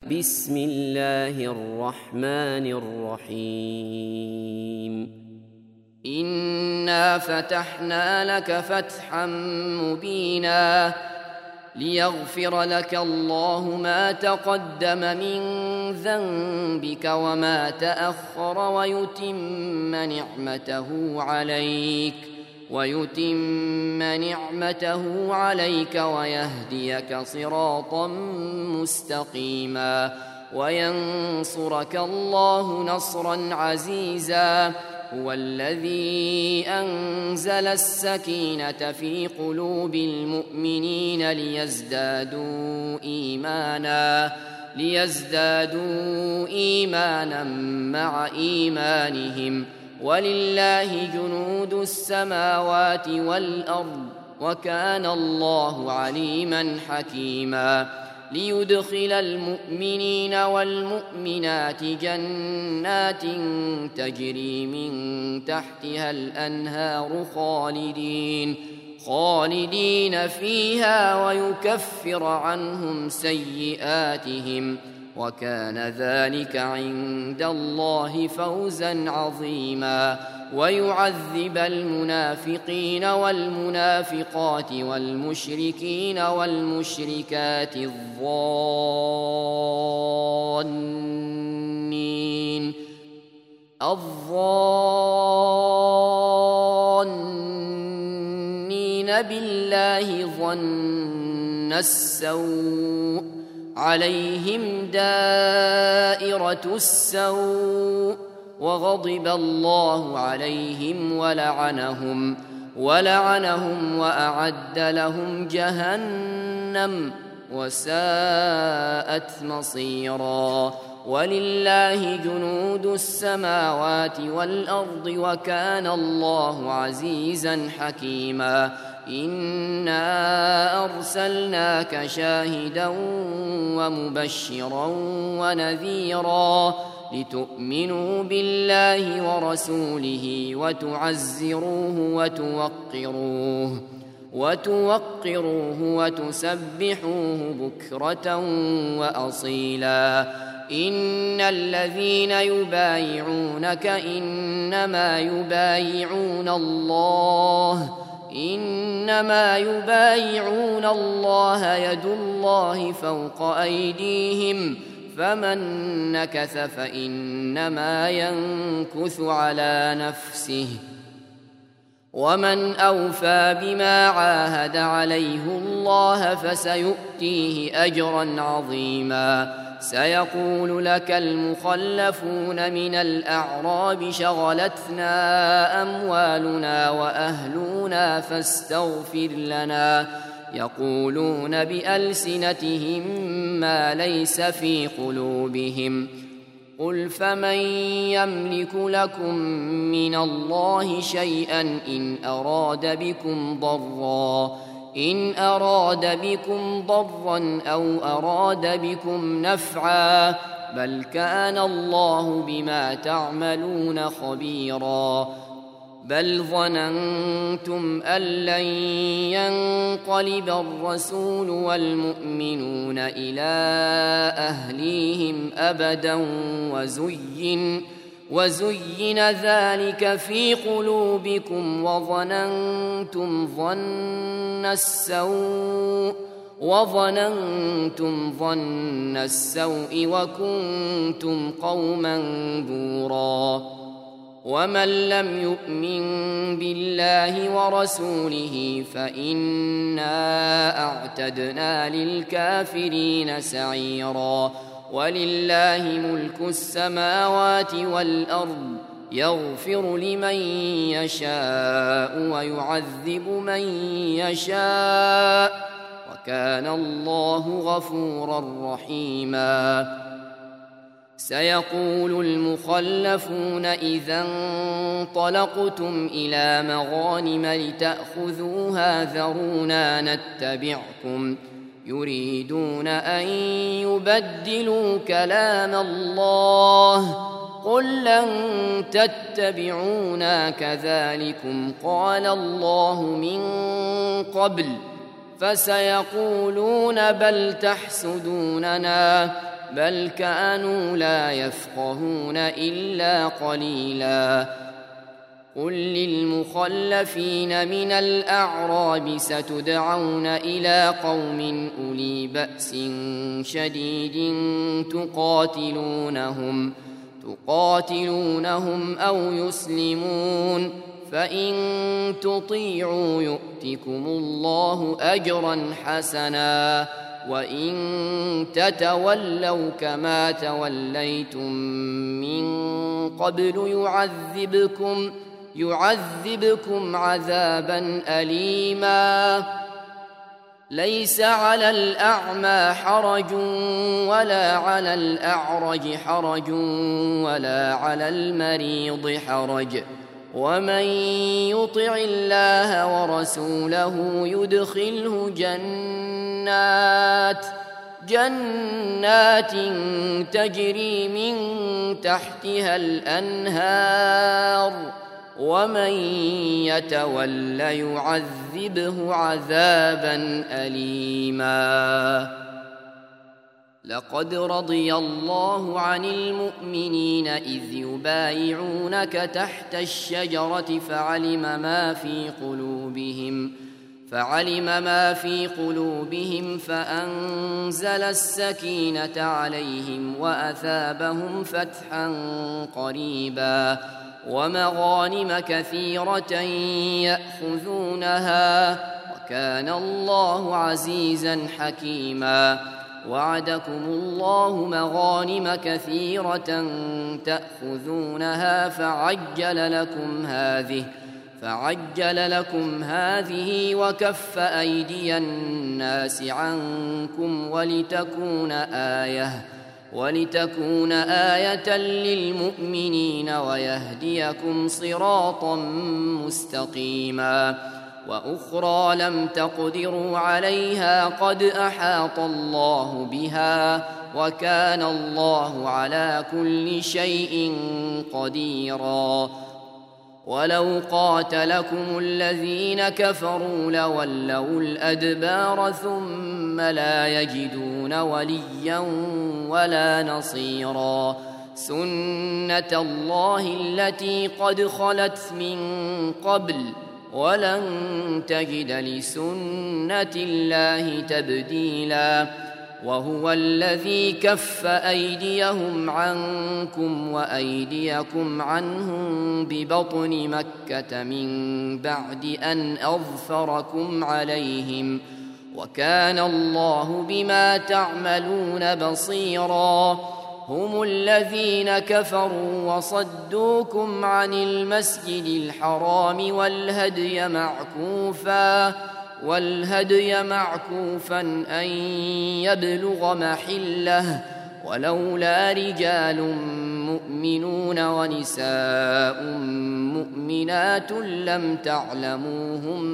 بسم الله الرحمن الرحيم إنا فتحنا لك فتحا مبينا ليغفر لك الله ما تقدم من ذنبك وما تأخر ويتم نعمته عليك ويهديك صراطا مستقيما وينصرك الله نصرا عزيزا هو الذي أنزل السكينة في قلوب المؤمنين ليزدادوا إيمانا مع إيمانهم ولله جنود السماوات والأرض وكان الله عليما حكيما ليدخل المؤمنين والمؤمنات جنات تجري من تحتها الأنهار خالدين فيها ويكفر عنهم سيئاتهم وكان ذلك عند الله فوزا عظيما ويعذب المنافقين والمنافقات والمشركين والمشركات الظانين بالله ظن السوء عليهم دائرة السوء وغضب الله عليهم ولعنهم وأعد لهم جهنم وساءت مصيرا ولله جنود السماوات والأرض وكان الله عزيزا حكيما إنا أرسلناك شاهدا ومبشرا ونذيرا لتؤمنوا بالله ورسوله وتعزروه وتوقروه وتسبحوه بكرة وأصيلا إن الذين يبايعونك إنما يبايعون الله يد الله فوق أيديهم فمن نكث فإنما ينكث على نفسه ومن أوفى بما عاهد عليه الله فسيؤتيه أجرا عظيما سيقول لك المخلفون من الأعراب شغلتنا أموالنا وأهلنا فاستغفر لنا يقولون بألسنتهم ما ليس في قلوبهم قل فمن يملك لكم من الله شيئا إن أراد بكم ضرا أو أراد بكم نفعا بل كان الله بما تعملون خبيرا بل ظننتم أن لن ينقلب الرسول والمؤمنون إلى أهليهم أبدا وزين ذلك في قلوبكم وظننتم ظن السوء وكنتم قوما بورا ومن لم يؤمن بالله ورسوله فإنا أعتدنا للكافرين سعيرا ولله ملك السماوات والأرض يغفر لمن يشاء ويعذب من يشاء وكان الله غفورا رحيما سيقول المخلفون إذا انطلقتم إلى مغانم لتأخذوها ذرونا نتبعكم يريدون أن يبدلوا كلام الله قل لن تتبعونا كذلكم قال الله من قبل فسيقولون بل تحسدوننا بل كانوا لا يفقهون إلا قليلا. قل للمخلفين من الأعراب ستدعون إلى قوم أولي بأس شديد تقاتلونهم أو يسلمون، فإن تطيعوا يؤتكم الله أجرا حسنا، وإن تتولوا كما توليتم من قبل يعذبكم عذابا أليما. ليس على الأعمى حرج ولا على الأعرج حرج ولا على المريض حرج، ومن يطع الله ورسوله يدخله جنات تجري من تحتها الأنهار، ومن يتول يعذبه عذابا أليما. لقد رضي الله عن المؤمنين إذ يبايعونك تحت الشجرة فعلم ما في قلوبهم فأنزل السكينة عليهم وأثابهم فتحا قريبا ومغانم كثيرة يأخذونها، وكان الله عزيزا حكيما. وعدكم الله مغانم كثيرة تأخذونها فعجل لكم هذه وكف أيدي الناس عنكم ولتكون آية للمؤمنين ويهديكم صراطا مستقيما. وأخرى لم تقدروا عليها قد أحاط الله بها، وكان الله على كل شيء قديرا. ولو قاتلكم الذين كفروا لولوا الأدبار ثم لا يجدون وليا ولا نصيرا. سنة الله التي قد خلت من قبل ولن تجد لسنة الله تبديلا. وهو الذي كف أيديهم عنكم وأيديكم عنهم ببطن مكة من بعد أن أظفركم عليهم، وكان الله بما تعملون بصيرا. هم الذين كفروا وصدوكم عن المسجد الحرام والهدي معكوفا أن يبلغ محله، ولولا رجال مؤمنون ونساء مؤمنات لم تعلموهم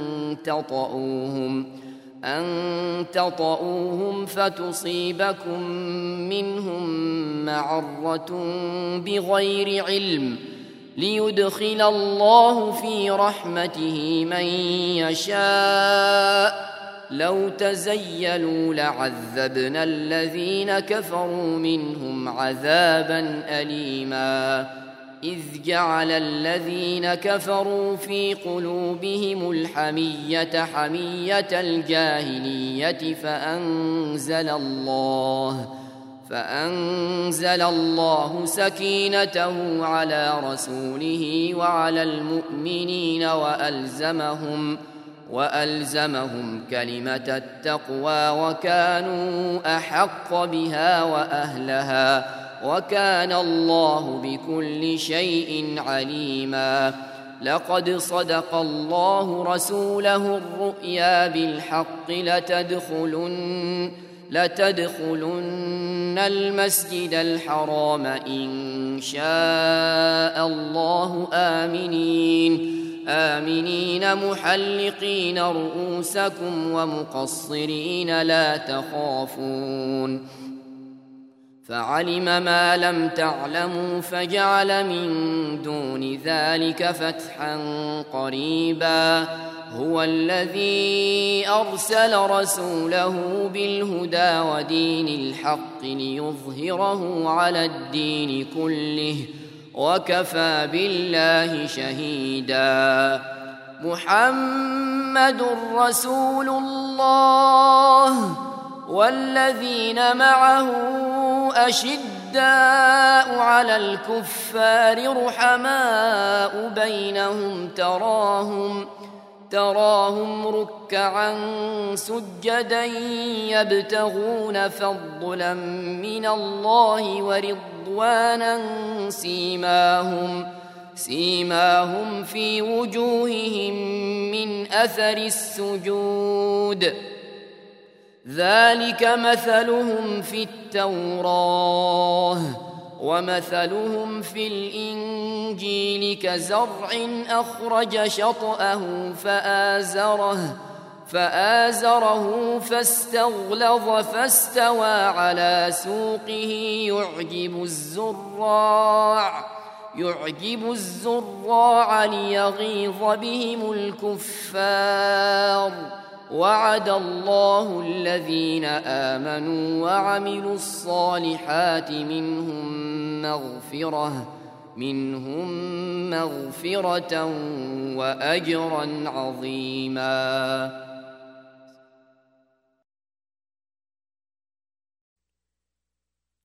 أن تطؤوهم فتصيبكم منهم معرة بغير علم، ليدخل الله في رحمته من يشاء. لو تزيلوا لعذبنا الذين كفروا منهم عذابا أليما. إذ جعل الذين كفروا في قلوبهم الحمية حمية الجاهلية فأنزل الله سكينته على رسوله وعلى المؤمنين وألزمهم كلمة التقوى وكانوا أحق بها وأهلها، وكان الله بكل شيء عليما. لقد صدق الله رسوله الرؤيا بالحق لتدخلن المسجد الحرام إن شاء الله آمنين محلقين رؤوسكم ومقصرين لا تخافون، فعلم ما لم تعلموا فجعل من دون ذلك فتحا قريبا هو الذي أرسل رسوله بالهدى ودين الحق ليظهره على الدين كله وكفى بالله شهيدا محمد رسول الله والذين معه أشداء على الكفار رحماء بينهم تراهم ركعا سجدا يبتغون فضلا من الله ورضوانا سيماهم في وجوههم من أثر السجود ذلك مثلهم في التوراة ومثلهم في الإنجيل كزرع أخرج شطأه فآزره فاستغلظ فاستوى على سوقه يعجب الزراع ليغيظ بهم الكفار وعد الله الذين آمنوا وعملوا الصالحات منهم مغفرة وأجرا عظيما